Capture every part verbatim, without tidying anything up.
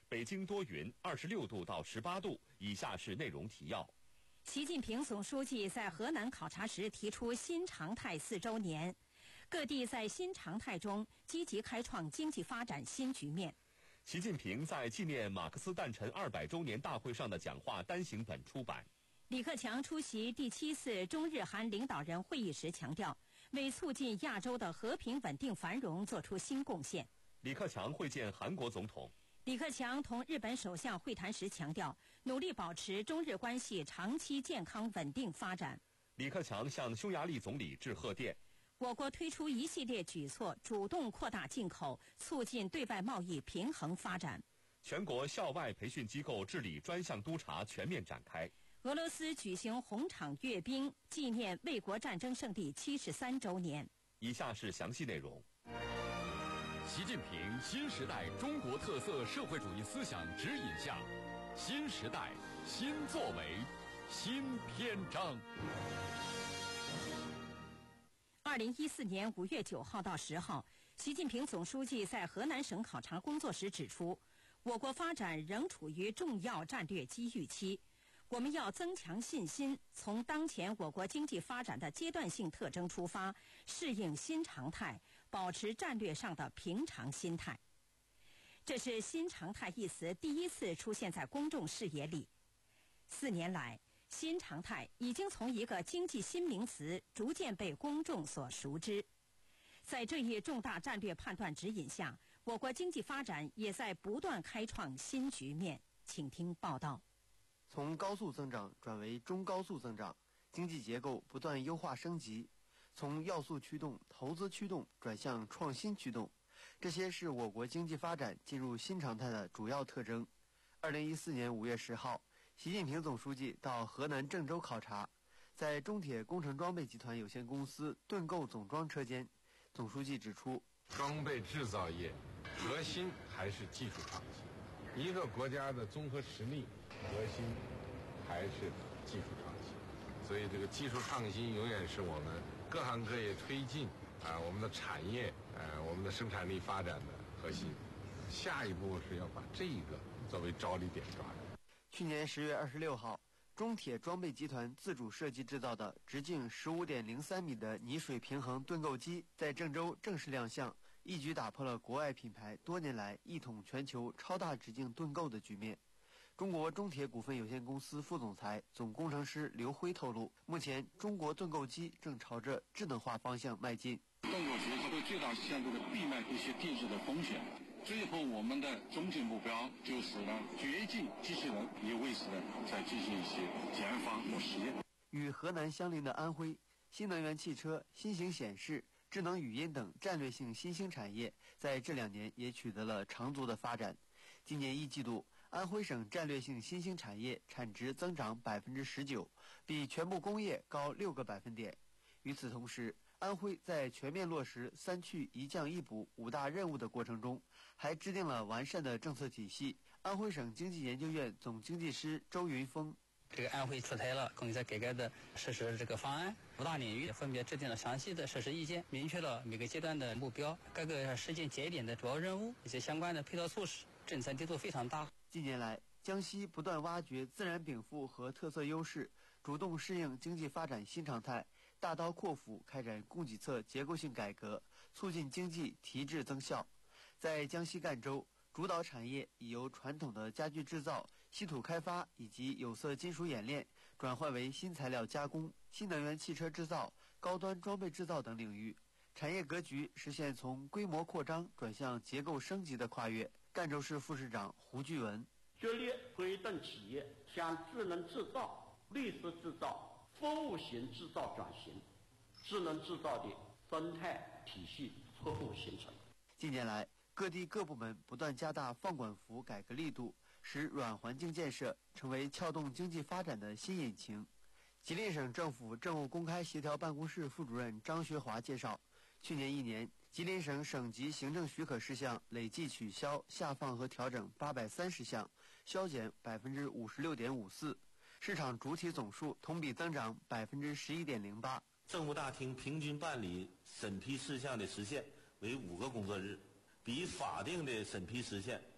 北京多云，二十六度到十八度。以下是内容提要。 习近平总书记在河南考察时提出新常态四周年，各地在新常态中积极开创经济发展新局面。 习近平在纪念马克思诞辰二百周年大会上的讲话单行本出版。 李克强出席第七次中日韩领导人会议时强调，为促进亚洲的和平稳定繁荣做出新贡献。 李克强会见韩国总统。 李克强同日本首相会谈时强调，努力保持中日关系长期健康稳定发展。 李克强向匈牙利总理致贺电。 我国推出一系列举措，主动扩大进口，促进对外贸易平衡发展。 全国校外培训机构治理专项督查全面展开。 俄罗斯举行红场阅兵，纪念卫国战争胜利七十三周年。 以下是详细内容。 习近平新时代中国特色社会主义思想指引下，新时代新作为新篇章。 二零一四年五月九号到十号，习近平总书记在河南省考察工作时指出，我国发展仍处于重要战略机遇期，我们要增强信心，从当前我国经济发展的阶段性特征出发，适应新常态，保持战略上的平常心态。这是新常态一词第一次出现在公众视野里。四年来，新常态已经从一个经济新名词逐渐被公众所熟知。在这一重大战略判断指引下，我国经济发展也在不断开创新局面。请听报道。 从高速增长转为中高速增长，经济结构不断优化升级，从要素驱动、投资驱动转向创新驱动，这些是我国经济发展进入新常态的主要特征。二零一四年五月十号，习近平总书记到河南郑州考察，在中铁工程装备集团有限公司盾构总装车间，总书记指出， 装备制造业核心还是技术创新，一个国家的综合实力核心还是技术创新，所以这个技术创新永远是我们各行各业推进啊我们的产业啊我们的生产力发展的核心。下一步是要把这个作为着力点抓住。 去年十月二十六号，中铁装备集团自主设计制造的直径 十五点零三米的泥水平衡盾构机在郑州正式亮相，一举打破了国外品牌多年来一统全球超大直径盾构的局面。中国中铁股份有限公司副总裁、总工程师刘辉透露，目前中国盾构机正朝着智能化方向迈进。 盾构机它会最大限度的避免一些地质的风险。最后我们的终极目标就是让掘进机器人也为此呢再进行一些研发和实验。 与河南相邻的安徽，新能源汽车、新型显示、智能语音等战略性新兴产业在这两年也取得了长足的发展。今年一季度，安徽省战略性新兴产业产值增长 百分之十九， 比全部工业高六个百分点。与此同时，安徽在全面落实三去一降一补五大任务的过程中，还制定了完善的政策体系。安徽省经济研究院总经济师周云峰， 这个安徽出台了供给侧改革的实施这个方案，五大领域分别制定了详细的实施意见，明确了每个阶段的目标、各个实践节点的主要任务以及相关的配套措施，政策力度非常大。 近年来，江西不断挖掘自然禀赋和特色优势，主动适应经济发展新常态，大刀阔斧开展供给侧结构性改革，促进经济提质增效。在江西赣州，主导产业已由传统的家具制造、稀土开发以及有色金属冶炼，转换为新材料加工、新能源汽车制造、高端装备制造等领域，产业格局实现从规模扩张转向结构升级的跨越。赣州市副市长胡巨文， 决力推动企业向智能制造、绿色制造、服务型制造转型，智能制造的生态体系初步形成。 近年来，各地各部门不断加大放管服改革力度，使软环境建设成为撬动经济发展的新引擎。吉林省政府政务公开协调办公室副主任张学华介绍，去年一年，吉林省省级行政许可事项累计取消、下放和调整八百三十项，削减 百分之五十六点五四， 市场主体总数同比增长 百分之十一点零八。 政务大厅平均办理审批事项的时限为五个工作日，比法定的审批时限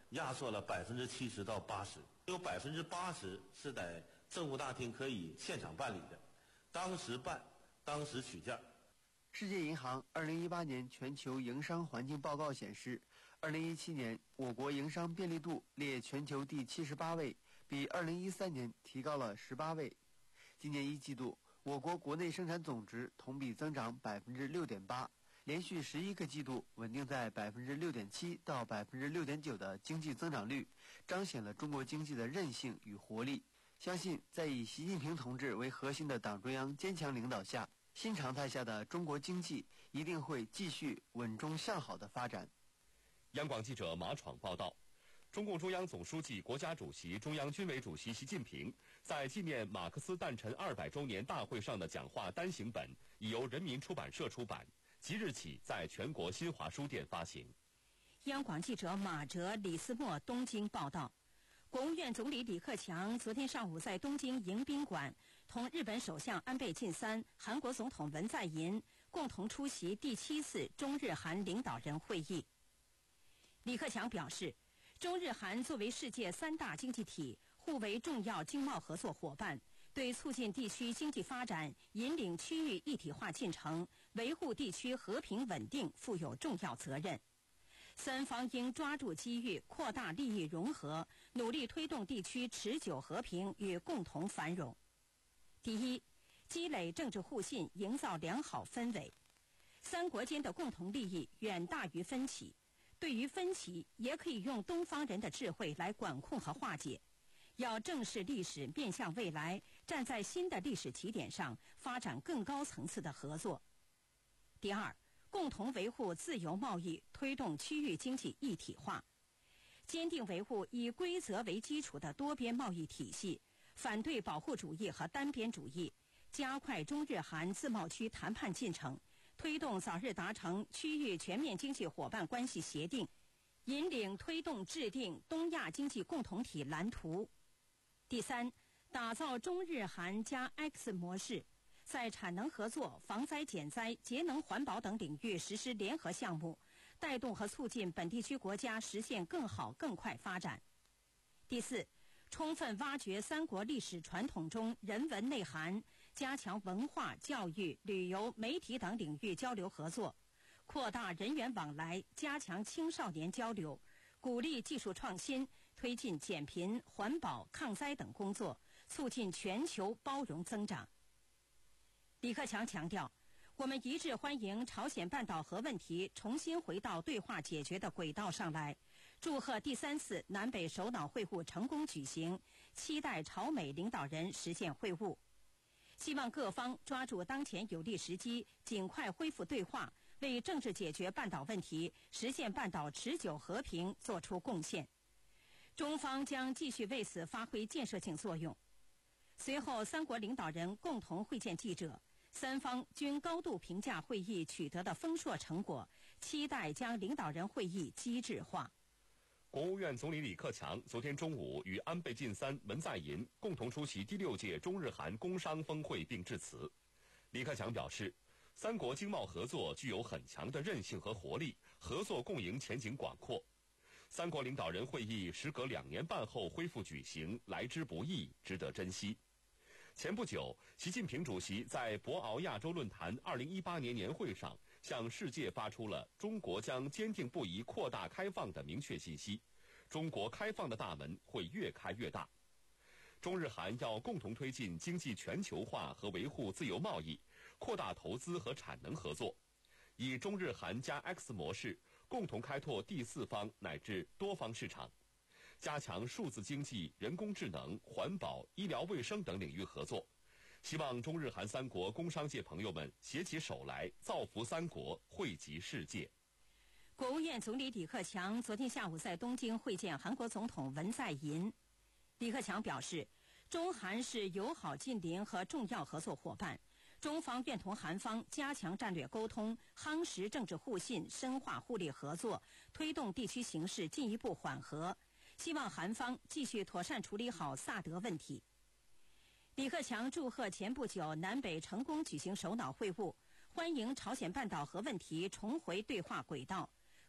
压缩了百分之七十到八十，有百分之八十是在政务大厅可以现场办理的，当时办，当时取件。 世界银行二零一八年全球营商环境报告显示，二零一七年我国营商便利度列全球第七十八位，比二零一三年提高了十八位。今年一季度，我国国内生产总值同比增长百分之六点八。连续十一个季度稳定在百分之六点七到百分之六点九的经济增长率，彰显了中国经济的韧性与活力。相信在以习近平同志为核心的党中央坚强领导下，新常态下的中国经济一定会继续稳中向好的发展。 央广记者马闯报道。中共中央总书记、国家主席、中央军委主席习近平在纪念马克思诞辰二百周年大会上的讲话单行本已由人民出版社出版，即日起在全国新华书店发行。 央广记者马哲、李思墨东京报道。国务院总理李克强昨天上午在东京迎宾馆同日本首相安倍晋三、韩国总统文在寅共同出席第七次中日韩领导人会议。李克强表示，中日韩作为世界三大经济体，互为重要经贸合作伙伴，对促进地区经济发展、引领区域一体化进程、维护地区和平稳定负有重要责任。三方应抓住机遇，扩大利益融合，努力推动地区持久和平与共同繁荣。第一，积累政治互信，营造良好氛围。三国间的共同利益远大于分歧，对于分歧，也可以用东方人的智慧来管控和化解。要正视历史，面向未来，站在新的历史起点上，发展更高层次的合作。第二，共同维护自由贸易，推动区域经济一体化，坚定维护以规则为基础的多边贸易体系，反对保护主义和单边主义，加快中日韩自贸区谈判进程，推动早日达成区域全面经济伙伴关系协定，引领推动制定东亚经济共同体蓝图。第三，打造中日韩加 X 模式，在产能合作、防灾减灾、节能环保等领域实施联合项目，带动和促进本地区国家实现更好更快发展。第四，充分挖掘三国历史传统中人文内涵，加强文化、教育、旅游、媒体等领域交流合作，扩大人员往来，加强青少年交流，鼓励技术创新，推进减贫、环保、抗灾等工作，促进全球包容增长。李克强强调，我们一致欢迎朝鲜半岛核问题重新回到对话解决的轨道上来，祝贺第三次南北首脑会晤成功举行，期待朝美领导人实现会晤。希望各方抓住当前有利时机，尽快恢复对话，为政治解决半岛问题、实现半岛持久和平作出贡献。中方将继续为此发挥建设性作用。随后，三国领导人共同会见记者，三方均高度评价会议取得的丰硕成果，期待将领导人会议机制化。 国务院总理李克强昨天中午与安倍晋三、文在寅共同出席第六届中日韩工商峰会并致辞。李克强表示，三国经贸合作具有很强的韧性和活力，合作共赢前景广阔。三国领导人会议时隔两年半后恢复举行，来之不易，值得珍惜。前不久，习近平主席在博鳌亚洲论坛二零一八年年会上向世界发出了中国将坚定不移扩大开放的明确信息，中国开放的大门会越开越大。中日韩要共同推进经济全球化和维护自由贸易，扩大投资和产能合作，以中日韩加 X 模式共同开拓第四方乃至多方市场，加强数字经济、人工智能、环保、医疗卫生等领域合作。希望中日韩三国工商界朋友们携起手来，造福三国，惠及世界。 国务院总理李克强昨天下午在东京会见韩国总统文在寅。李克强表示，中韩是友好近邻和重要合作伙伴，中方愿同韩方加强战略沟通，夯实政治互信，深化互利合作，推动地区形势进一步缓和。希望韩方继续妥善处理好萨德问题。李克强祝贺前不久南北成功举行首脑会晤，欢迎朝鲜半岛核问题重回对话轨道。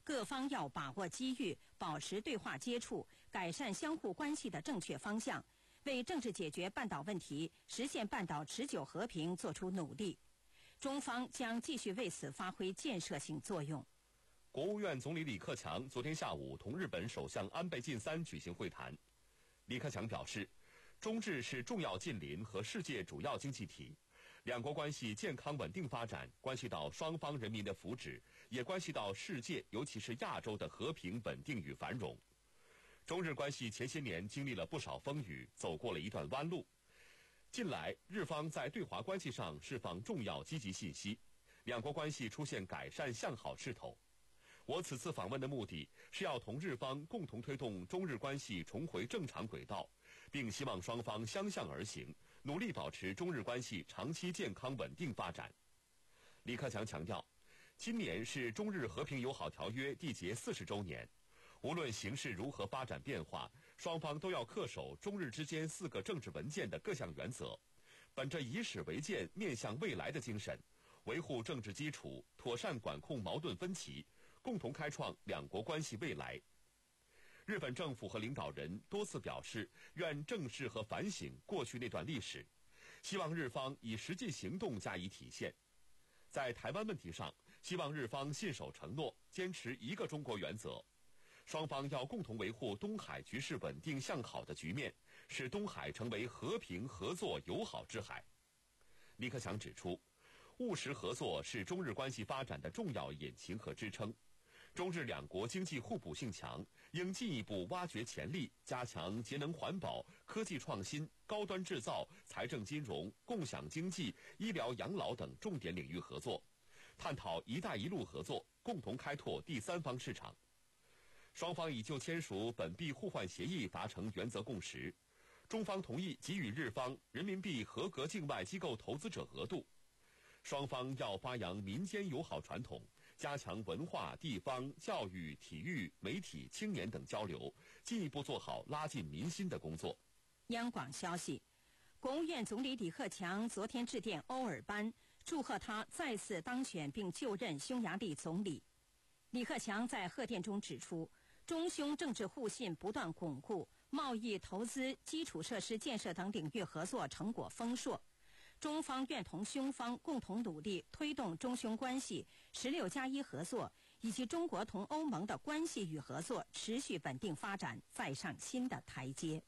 各方要把握机遇，保持对话接触，改善相互关系的正确方向，为政治解决半岛问题、实现半岛持久和平做出努力。中方将继续为此发挥建设性作用。 国务院总理李克强昨天下午同日本首相安倍晋三举行会谈。李克强表示，中日是重要近邻和世界主要经济体，两国关系健康稳定发展，关系到双方人民的福祉，也关系到世界，尤其是亚洲的和平稳定与繁荣。中日关系前些年经历了不少风雨，走过了一段弯路。近来，日方在对华关系上释放重要积极信息，两国关系出现改善向好势头。我此次访问的目的是要同日方共同推动中日关系重回正常轨道，并希望双方相向而行，努力保持中日关系长期健康稳定发展。李克强强调，今年是中日和平友好条约缔结四十周年，无论形势如何发展变化，双方都要恪守中日之间四个政治文件的各项原则，本着以史为鉴、面向未来的精神，维护政治基础，妥善管控矛盾分歧，共同开创两国关系未来。日本政府和领导人多次表示，愿正视和反省过去那段历史，希望日方以实际行动加以体现。在台湾问题上，希望日方信守承诺，坚持一个中国原则。双方要共同维护东海局势稳定向好的局面，使东海成为和平、合作、友好之海。李克强指出，务实合作是中日关系发展的重要引擎和支撑。中日两国经济互补性强，应进一步挖掘潜力，加强节能环保、科技创新、高端制造、财政金融、共享经济、医疗养老等重点领域合作，探讨“一带一路”合作，共同开拓第三方市场。双方已就签署本币互换协议达成原则共识，中方同意给予日方人民币合格境外机构投资者额度。双方要发扬民间友好传统，加强文化、地方、教育、体育、媒体、青年等交流，进一步做好拉近民心的工作。 央广消息，国务院总理李克强昨天致电欧尔班，祝贺他再次当选并就任匈牙利总理。李克强在贺电中指出，中匈政治互信不断巩固，贸易、投资、基础设施建设等领域合作成果丰硕。中方愿同匈方共同努力，推动中匈关系“十六加一”合作以及中国同欧盟的关系与合作持续稳定发展，再上新的台阶。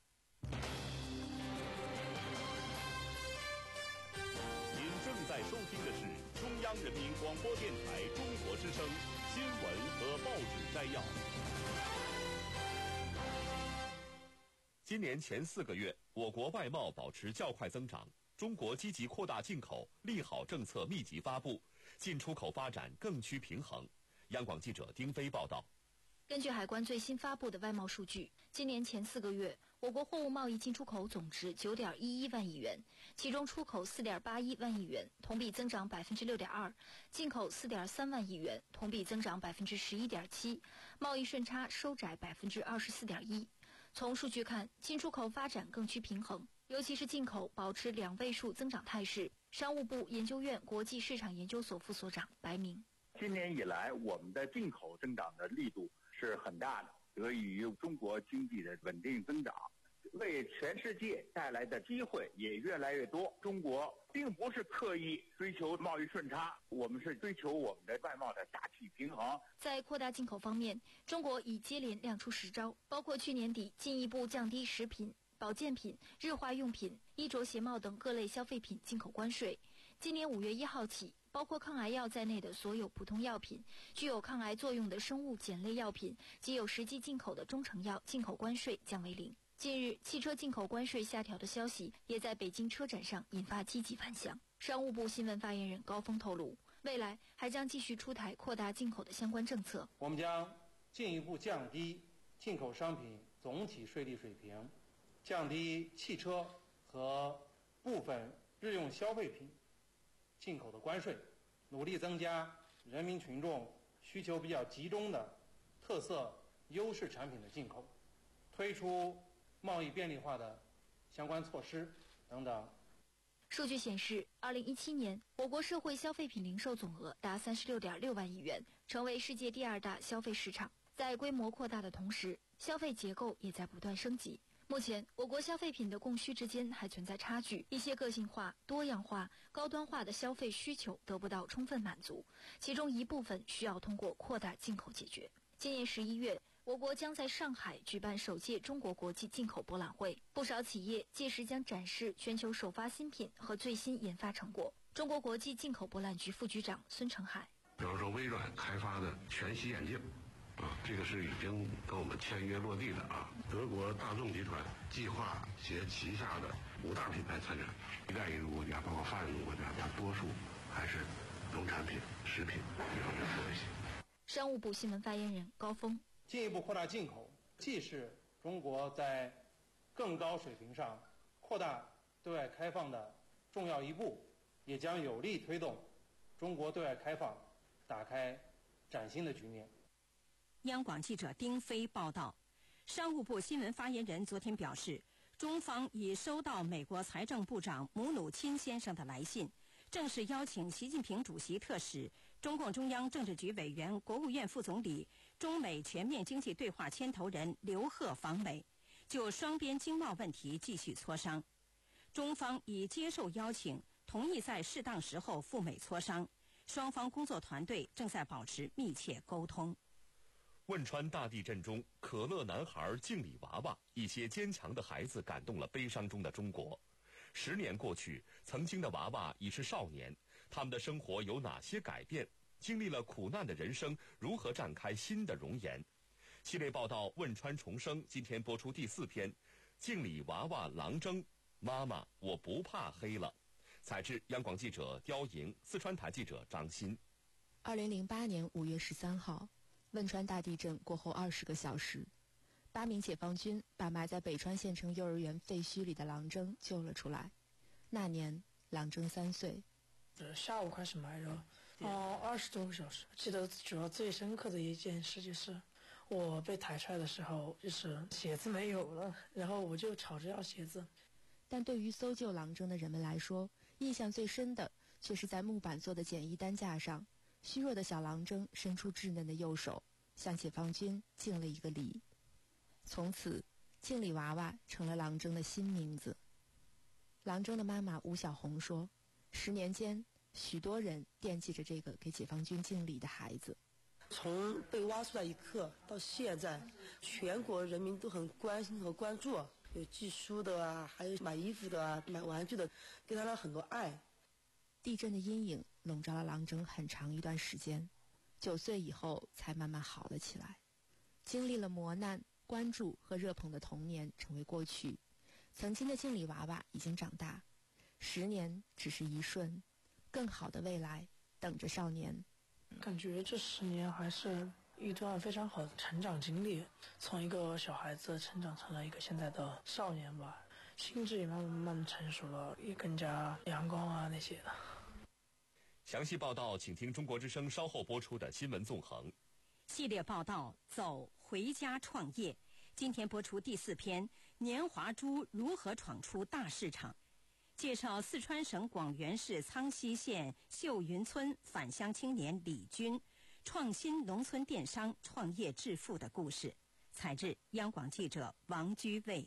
您正在收听的是中央人民广播电台中国之声新闻和报纸摘要。 今年前四个月，我国外贸保持较快增长。中国积极扩大进口，利好政策密集发布，进出口发展更趋平衡。央广记者丁飞报道。 根据海关最新发布的外贸数据，今年前四个月，我国货物贸易进出口总值九点一一万亿元，其中出口四点八一万亿元，同比增长百分之六点二；进口四点三万亿元，同比增长百分之十一点七，贸易顺差收窄百分之二十四点一。从数据看，进出口发展更趋平衡。尤其是进口保持两位数增长态势。商务部研究院国际市场研究所副所长白明： 今年以来，我们的进口增长的力度是很大的，得益于中国经济的稳定增长，为全世界带来的机会也越来越多。中国并不是刻意追求贸易顺差，我们是追求我们的外贸的大气平衡。 在扩大进口方面，中国已接连亮出实招，包括去年底进一步降低食品、保健品、日化用品、衣着鞋帽等各类消费品进口关税。今年五月一号起，包括抗癌药在内的所有普通药品、具有抗癌作用的生物碱类药品及有实际进口的中成药进口关税降为零。近日，汽车进口关税下调的消息也在北京车展上引发积极反响。商务部新闻发言人高峰透露，未来还将继续出台扩大进口的相关政策。 我们将进一步降低进口商品总体税率水平，降低汽车和部分日用消费品进口的关税，努力增加人民群众需求比较集中的特色优势产品的进口，推出贸易便利化的相关措施等等。 数据显示，二零一七年我国社会消费品零售总额达三十六点六万亿元，成为世界第二大消费市场。在规模扩大的同时，消费结构也在不断升级。目前，我国消费品的供需之间还存在差距，一些个性化、多样化、高端化的消费需求得不到充分满足，其中一部分需要通过扩大进口解决。今年十一月，我国将在上海举办首届中国国际进口博览会，不少企业届时将展示全球首发新品和最新研发成果。中国国际进口博览局副局长孙成海， 比方说微软开发的全息眼镜。啊，这个是已经跟我们签约落地的啊。德国大众集团计划携旗下的五大品牌参展，一带一路国家，包括发展中国家，它多数还是农产品、食品这方面多一些。 商务部新闻发言人高峰， 进一步扩大进口，既是中国在更高水平上扩大对外开放的重要一步，也将有力推动中国对外开放打开崭新的局面。 央广记者丁飞报道，商务部新闻发言人昨天表示，中方已收到美国财政部长姆努钦先生的来信，正式邀请习近平主席特使、中共中央政治局委员、国务院副总理、中美全面经济对话牵头人刘鹤访美，就双边经贸问题继续磋商。中方已接受邀请，同意在适当时候赴美磋商，双方工作团队正在保持密切沟通。 汶川大地震中，可乐男孩敬礼娃娃，一些坚强的孩子感动了悲伤中的中国。十年过去，曾经的娃娃已是少年，他们的生活有哪些改变？经历了苦难的人生，如何展开新的容颜？系列报道《汶川重生》今天播出第四篇，敬礼娃娃郎征，妈妈，我不怕黑了。采制央广记者刁莹，四川台记者张鑫。 二零零八年五月十三号。汶川大地震过后二十个小时，八名解放军把埋在北川县城幼儿园废墟里的郎征救了出来。那年，郎征三岁。 下午开始埋着，哦，二十多个小时。记得主要最深刻的一件事就是，我被抬出来的时候，就是鞋子没有了，然后我就吵着要鞋子。 但对于搜救郎征的人们来说，印象最深的却是在木板做的简易担架上。虚弱的小郎征伸出稚嫩的右手，向解放军敬了一个礼。从此，敬礼娃娃成了郎征的新名字。郎征的妈妈吴小红说：“十年间，许多人惦记着这个给解放军敬礼的孩子。 从被挖出来一刻到现在，全国人民都很关心和关注，有寄书的啊，还有买衣服的啊，买玩具的，给他了很多爱。” 地震的阴影笼罩了郎征很长一段时间，九岁以后才慢慢好了起来。经历了磨难、关注和热捧的童年成为过去，曾经的敬礼娃娃已经长大，十年只是一瞬，更好的未来等着少年。 感觉这十年还是一段非常好的成长经历，从一个小孩子成长成了一个现在的少年吧，心智也慢慢慢慢成熟了，也更加阳光啊那些的。 详细报道，请听中国之声稍后播出的新闻纵横系列报道。走，回家创业。今天播出第四篇，年华猪如何闯出大市场，介绍四川省广元市苍溪县秀云村返乡青年李军创新农村电商创业致富的故事。采制央广记者王居卫。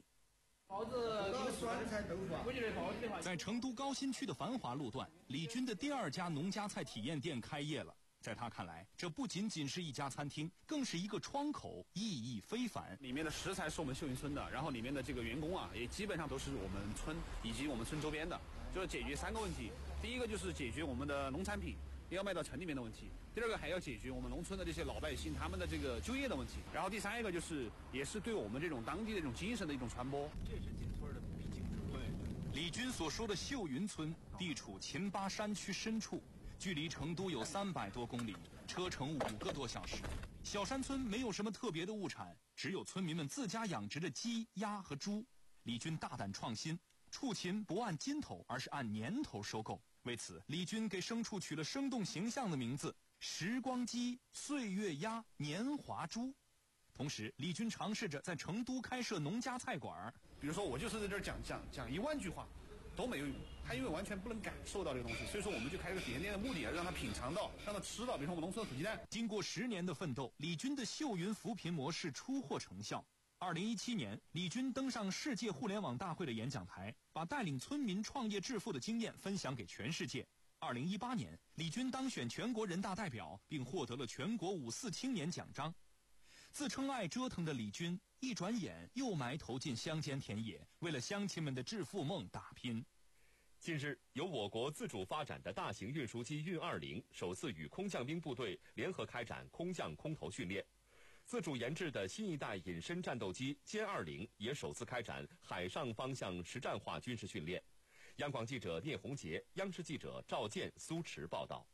在成都高新区的繁华路段，李军的第二家农家菜体验店开业了。在他看来，这不仅仅是一家餐厅，更是一个窗口，意义非凡。 里面的食材是我们秀云村的，然后里面的这个员工啊，也基本上都是我们村以及我们村周边的，就是解决三个问题。第一个就是解决我们的农产品要卖到城里面的问题，第二个还要解决我们农村的这些老百姓他们的这个就业的问题，然后第三一个就是也是对我们这种当地的这种精神的一种传播。这是进村的必经之路。 李军所说的秀云村地处秦巴山区深处，距离成都有三百多公里，车程五个多小时。小山村没有什么特别的物产，只有村民们自家养殖的鸡、鸭和猪。李军大胆创新，畜禽不按斤头，而是按年头收购。为此，李军给牲畜取了生动形象的名字：时光鸡、岁月鸭、年华猪。同时，李军尝试着在成都开设农家菜馆。 比如说，我就是在这儿讲讲讲一万句话，都没有用， 他因为完全不能感受到这个东西，所以说我们就开一个点点的目的，让他品尝到，让他吃到，比如说我们农村的土鸡蛋。 经过十年的奋斗，李军的秀云扶贫模式初获成效。二零一七年，李军登上世界互联网大会的演讲台，把带领村民创业致富的经验分享给全世界。二零一八年，李军当选全国人大代表，并获得了全国五四青年奖章。自称爱折腾的李军，一转眼又埋头进乡间田野，为了乡亲们的致富梦打拼。 近日，由我国自主发展的大型运输机运二零首次与空降兵部队联合开展空降空投训练。自主研制的新一代隐身战斗机歼二零也首次开展海上方向实战化军事训练。央广记者聂红杰，央视记者赵健、苏驰报道。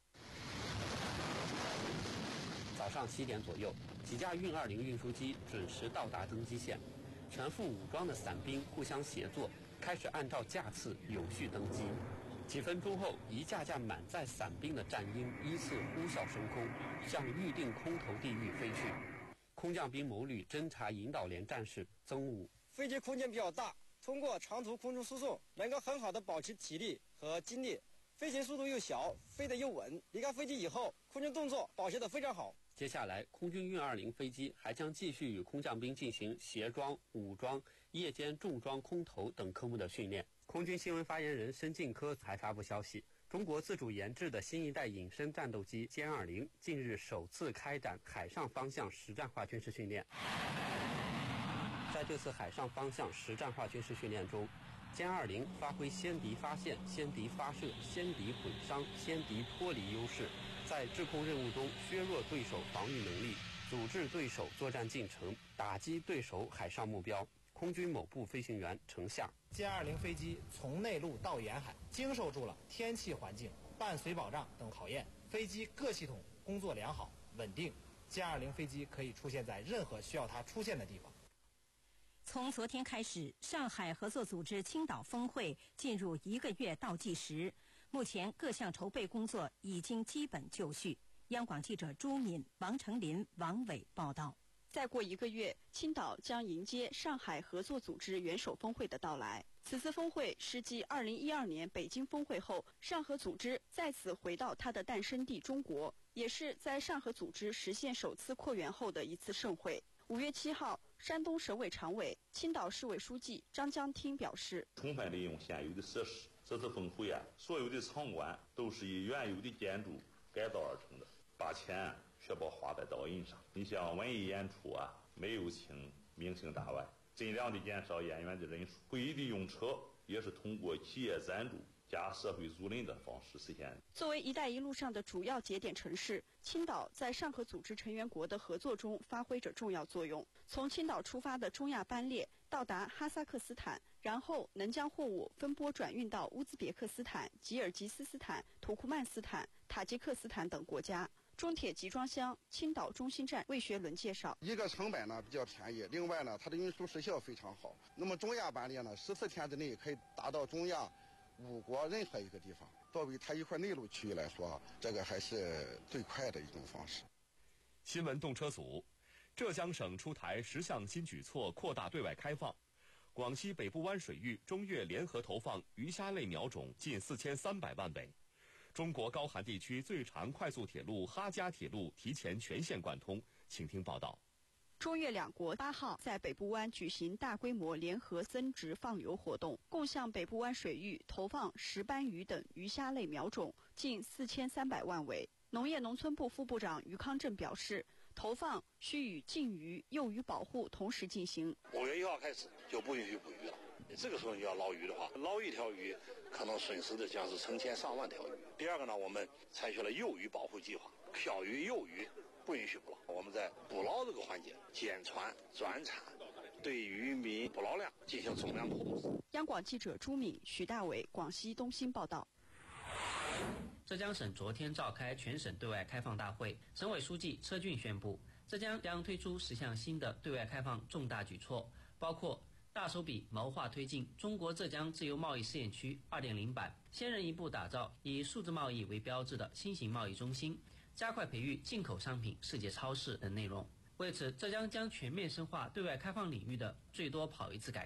早上七点左右，几架运二零运输机准时到达登机线，全副武装的伞兵互相协作，开始按照架次有序登机。几分钟后，一架架满载伞兵的战鹰依次呼啸升空，向预定空投地域飞去。空降兵某旅侦察引导连战士曾武： 飞机空间比较大，通过长途空中输送，能够很好的保持体力和精力，飞行速度又小，飞得又稳。离开飞机以后，空中动作保持得非常好。 接下来，空军运二零飞机还将继续与空降兵进行协装、武装、夜间重装空投等科目的训练。空军新闻发言人申进科还发布消息，中国自主研制的新一代隐身战斗机歼二零近日首次开展海上方向实战化军事训练。在这次海上方向实战化军事训练中，歼二零发挥先敌发现、先敌发射、先敌毁伤、先敌脱离优势，在制空任务中削弱对手防御能力，阻滞对手作战进程，打击对手海上目标。空军某部飞行员程夏： 歼二零飞机从内陆到沿海，经受住了天气环境、伴随保障等考验，飞机各系统工作良好、稳定。歼二零飞机可以出现在任何需要它出现的地方。 从昨天开始，上海合作组织青岛峰会进入一个月倒计时，目前各项筹备工作已经基本就绪。央广记者朱敏、王成林、王伟报道。 再过一个月，青岛将迎接上海合作组织元首峰会的到来。此次峰会是继二零一二年北京峰会后，上合组织再次回到它的诞生地中国，也是在上合组织实现首次扩员后的一次盛会。五月七号，山东省委常委、青岛市委书记张江汀表示， 充分利用现有的设施，这次峰会啊，所有的场馆都是以原有的建筑改造而成的，把钱确保花在刀刃上。你像文艺演出啊，没有请明星大腕，尽量的减少演员的人数，会议的用车也是通过企业赞助加社会租赁的方式实现。 作为“一带一路”上的主要节点城市，青岛在上合组织成员国的合作中发挥着重要作用。从青岛出发的中亚班列到达哈萨克斯坦，然后能将货物分拨转运到乌兹别克斯坦、吉尔吉斯斯坦、土库曼斯坦、塔吉克斯坦等国家。中铁集装箱青岛中心站魏学伦介绍， 一个成本呢比较便宜，另外呢它的运输时效非常好。那么中亚班列呢，十四天之内可以达到中亚五国任何一个地方。作为它一块内陆区域来说，这个还是最快的一种方式。 新闻动车组，浙江省出台十项新举措，扩大对外开放。广西北部湾水域中越联合投放鱼虾类苗种近四千三百万尾。中国高寒地区最长快速铁路哈嘉铁路提前全线贯通，请听报道。 中越两国八号在北部湾举行大规模联合增殖放流活动，共向北部湾水域投放石斑鱼等鱼虾类苗种近四千三百万尾。农业农村部副部长于康正表示，投放需与禁渔、诱渔保护同时进行。 五月一号开始就不允许捕鱼了，这个时候你要捞鱼的话，捞一条鱼可能损失的将是成千上万条鱼。第二个呢，我们采取了诱渔保护计划，漂鱼、诱鱼不允许捕捞。我们在捕捞这个环节，减船、转产，对渔民捕捞量进行总量控制。 央广记者朱敏、徐大伟，广西东兴报道。 浙江省昨天召开全省对外开放大会，省委书记车俊宣布，浙江将推出十项新的对外开放重大举措，包括大手笔谋划推进中国浙江自由贸易试验区 二点零 版，先人一步打造以数字贸易为标志的新型贸易中心，加快培育进口商品世界超市等内容。为此，浙江将全面深化对外开放领域的最多跑一次改革。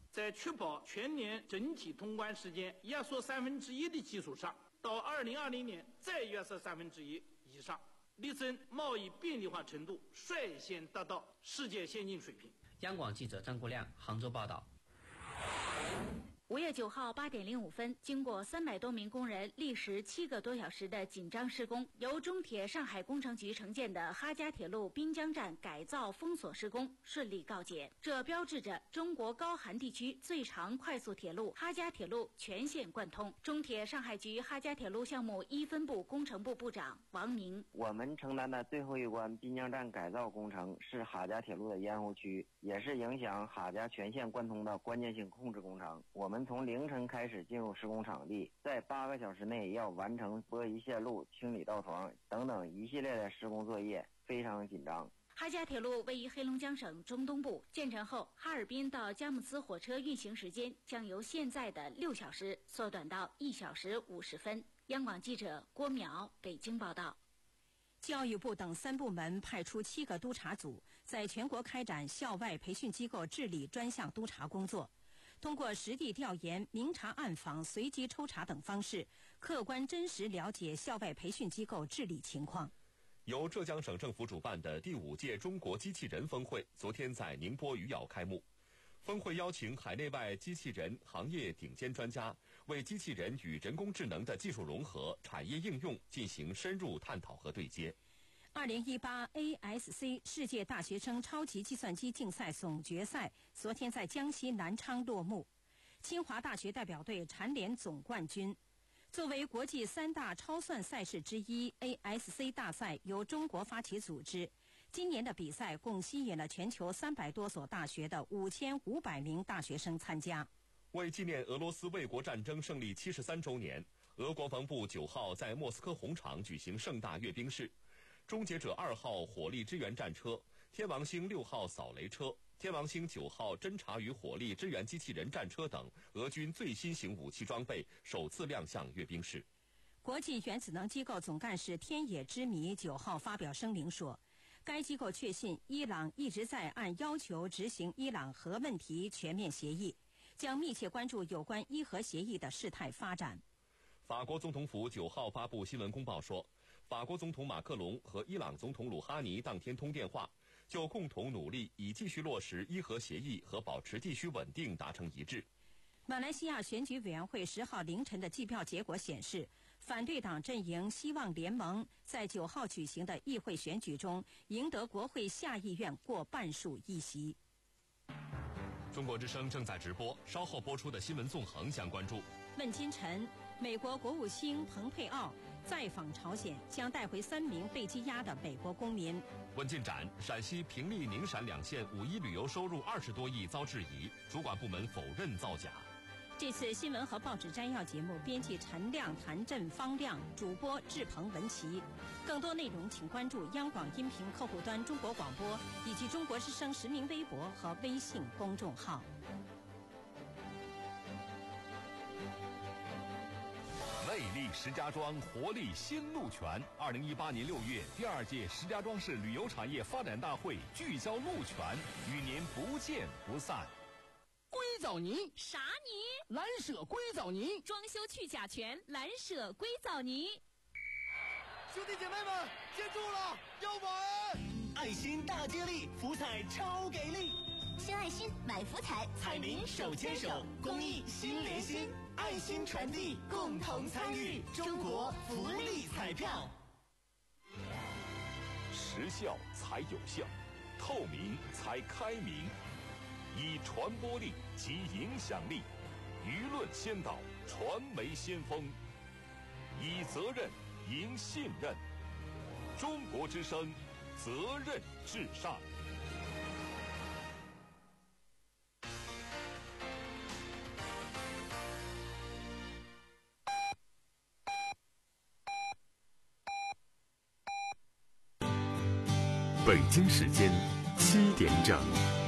在确保全年整体通关时间压缩三分之一的基础上，到二零二零年再压缩三分之一以上，力争贸易便利化程度率先达到世界先进水平。 央广记者张国亮杭州报道。 五月九号八点零五分，经过三百多名工人历时七个多小时的紧张施工，由中铁上海工程局承建的哈嘉铁路滨江站改造封锁施工顺利告捷，这标志着中国高寒地区最长快速铁路哈嘉铁路全线贯通。中铁上海局哈嘉铁路项目一分部工程部部长王明： 我们承担的最后一关滨江站改造工程是哈嘉铁路的咽喉区，也是影响哈嘉全线贯通的关键性控制工程。我们从凌晨开始进入施工场地，在八个小时内要完成拨移线路、清理道床等等一系列的施工作业，非常紧张。 哈嘉铁路位于黑龙江省中东部，建成后，哈尔滨到佳木斯火车运行时间将由现在的六小时缩短到一小时五十分。央广记者郭淼北京报道。 教育部等三部门派出七个督查组，在全国开展校外培训机构治理专项督查工作。通过实地调研、明察暗访、随机抽查等方式，客观真实了解校外培训机构治理情况。 由浙江省政府主办的第五届中国机器人峰会昨天在宁波余姚开幕。峰会邀请海内外机器人行业顶尖专家，为机器人与人工智能的技术融合、产业应用进行深入探讨和对接。 二零一八 A S C 世界大学生超级计算机竞赛总决赛昨天在江西南昌落幕，清华大学代表队蝉联总冠军。作为国际三大超算赛事之一 ，A S C 大赛由中国发起组织。今年的比赛共吸引了全球三百多所大学的五千五百名大学生参加。 为纪念俄罗斯卫国战争胜利七十三周年，俄国防部九号在莫斯科红场举行盛大阅兵式。终结者二号火力支援战车、天王星六号扫雷车、天王星九号侦察与火力支援机器人战车等俄军最新型武器装备首次亮相阅兵式。 国际原子能机构总干事天野之弥九号发表声明说，该机构确信伊朗一直在按要求执行伊朗核问题全面协议，将密切关注有关伊核协议的事态发展。 法国总统府九号发布新闻公报说，法国总统马克龙和伊朗总统鲁哈尼当天通电话，就共同努力以继续落实伊核协议和保持地区稳定达成一致。 马来西亚选举委员会十号凌晨的计票结果显示，反对党阵营希望联盟在九号举行的议会选举中赢得国会下议院过半数议席。 中国之声正在直播，稍后播出的新闻纵横将关注： 问今晨，美国国务卿蓬佩奥再访朝鲜，将带回三名被羁押的美国公民。 问进展，陕西平利宁陕两县五一旅游收入二十多亿遭质疑，主管部门否认造假。 这次新闻和报纸摘要节目，编辑陈亮、谭振、方亮，主播志鹏、文琪。更多内容请关注央广音频客户端中国广播以及中国之声实名微博和微信公众号。 魅力石家庄活力新路权。二零一八年六月，第二届石家庄市旅游产业发展大会聚焦路权，与您不见不散。 硅藻泥啥泥？ 蓝舍硅藻泥， 装修去甲醛，蓝舍硅藻泥。 兄弟姐妹们，接住了，要买！ 爱心大接力，福彩超给力！ 先爱心买福彩， 彩民手牵手，公益心连心，爱心传递，共同参与中国福利彩票。 时效才有效，透明才开明。以传播力及影响力，舆论先导，传媒先锋，以责任赢信任。中国之声，责任至上。 北京时间七点整。